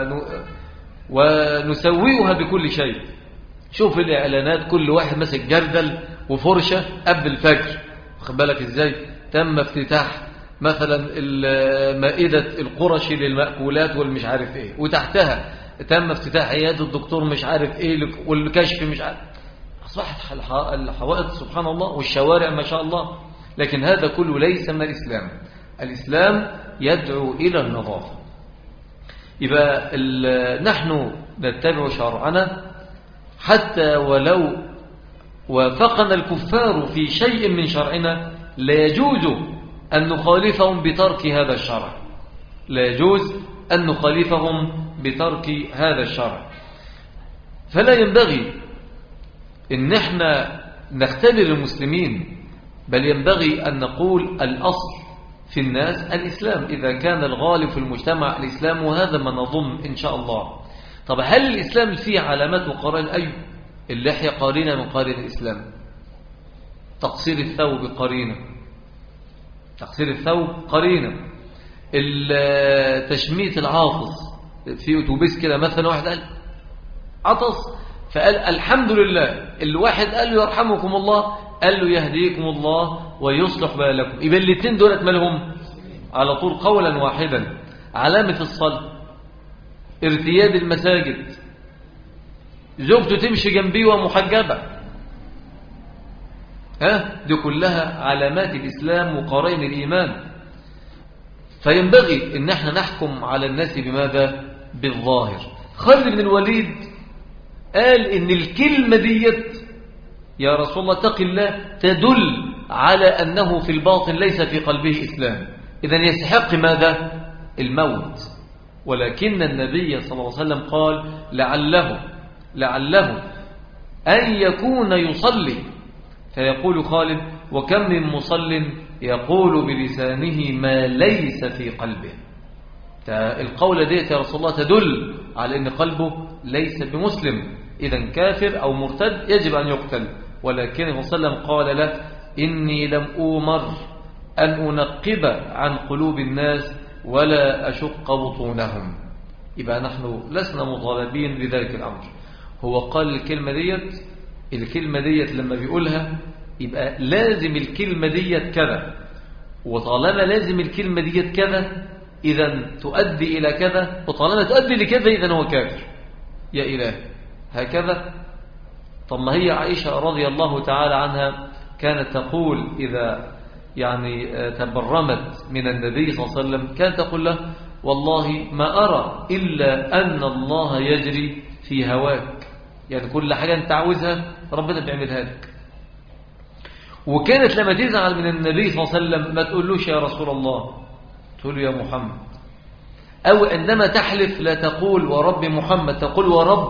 ونسويها بكل شيء. شوف الإعلانات، كل واحد مسك جردل وفرشة قبل الفجر، واخد بالك إزاي؟ تم افتتاح مثلا مائدة القرشي للمأكولات والمش عارف إيه، وتحتها تم افتتاح عيادة الدكتور مش عارف إيه والكشف مش عارف. أصبحت الحوائط سبحان الله والشوارع ما شاء الله. لكن هذا كله ليس من الإسلام. الإسلام يدعو إلى النظافة. يبقى نحن نتبع شرعنا حتى ولو وافقنا الكفار في شيء من شرعنا لا يجوز أن نخالفهم بترك هذا الشرع، لا يجوز أن نخالفهم بترك هذا الشرع. فلا ينبغي إن احنا نختبر المسلمين، بل ينبغي أن نقول الأصل في الناس الإسلام. إذا كان الغالب في المجتمع الإسلام، وهذا ما نظن إن شاء الله. طب هل الإسلام فيه علامات وقرائن؟ أيوه. اللحية قرينة من قرائن الإسلام، تقصير الثوب قرينة، تقصير الثوب قرينة، تشميت العاطس في أتوبيس كده مثلا، واحد قال عطس فقال الحمد لله، الواحد قال له يرحمكم الله، قال له يهديكم الله ويصلح بالكم. يبقى الاثنين دولت مالهم على طول قولا واحدا. علامة الصلاة، ارتياد المساجد، زوجته تمشي جنبيه ومحجبة، دي كلها علامات الإسلام وقرائن الإيمان. فينبغي ان احنا نحكم على الناس بماذا؟ بالظاهر. خالد بن الوليد قال ان الكلمة ديت يا رسول الله اتق الله تدل على أنه في الباطن ليس في قلبه إسلام، إذن يستحق ماذا؟ الموت. ولكن النبي صلى الله عليه وسلم قال لعله أن يكون يصلي، فيقول خالد وكم من مصل يقول بلسانه ما ليس في قلبه. القولة ديت يا رسول الله تدل على أن قلبه ليس بمسلم، إذن كافر أو مرتد يجب أن يقتل. ولكن صلى الله عليه وسلم قال له إني لم أؤمر أن أنقب عن قلوب الناس ولا أشق بطونهم. يبقى نحن لسنا مطالبين بذلك الأمر. هو قال الكلمة ديت لما بيقولها يبقى لازم الكلمة ديت كذا، وطالما لازم الكلمة ديت كذا إذن تؤدي إلى كذا، وطالما تؤدي لكذا إذن هو كافر. يا إله، هكذا. طب ما هي عائشة رضي الله تعالى عنها كانت تقول إذا تبرمت من النبي صلى الله عليه وسلم كانت تقول له والله ما أرى إلا أن الله يجري في هواك، يعني كل حاجة أنت عاوزها ربنا بيعملها لك. وكانت لما تزعل من النبي صلى الله عليه وسلم ما تقولوش يا رسول الله، تقول له يا محمد. أو عندما تحلف لا تقول ورب محمد، تقول ورب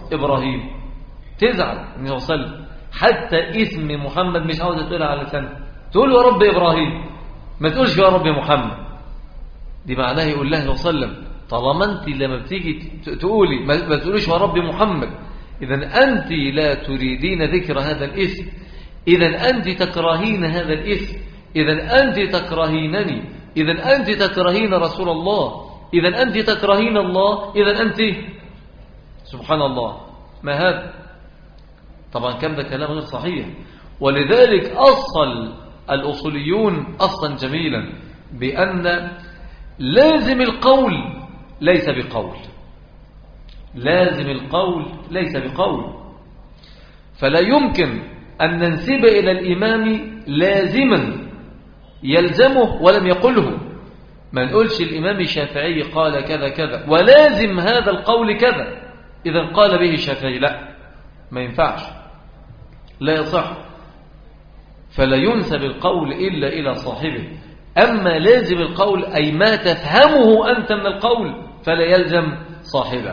إبراهيم تزعل النبي صلى الله عليه وسلم. حتى اسم محمد مش عاوز تقولها على لسانك، تقول يا رب إبراهيم، ما تقولش يا رب محمد. دي معناه يقول الله صلى الله عليه وسلم طالما أنت لما بتيجي تقولي ما تقوليش يا رب محمد، إذا أنت لا تريدين ذكر هذا الاسم، إذا أنت تكرهين هذا الاسم، إذا أنت تكرهينني، إذا أنت تكرهين رسول الله، إذا أنت تكرهين الله، إذا أنت سبحان الله. ما هذا؟ طبعا كم ده كلام غير صحيح. ولذلك أصل الأصوليون أصلا جميلا بأن لازم القول ليس بقول، لازم القول ليس بقول. فلا يمكن أن ننسب إلى الإمام لازما يلزمه ولم يقله. ما نقولش الإمام الشافعي قال كذا كذا ولازم هذا القول كذا إذا قال به الشافعي، لا، ما ينفعش، لا يصح. فلا ينسب القول إلا إلى صاحبه. أما لازم القول أي ما تفهمه أنت من القول فلا يلزم صاحبه.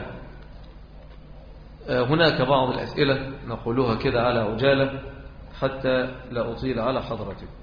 هناك بعض الأسئلة نقولها كده على عجالة حتى لا أطيل على حضرتك.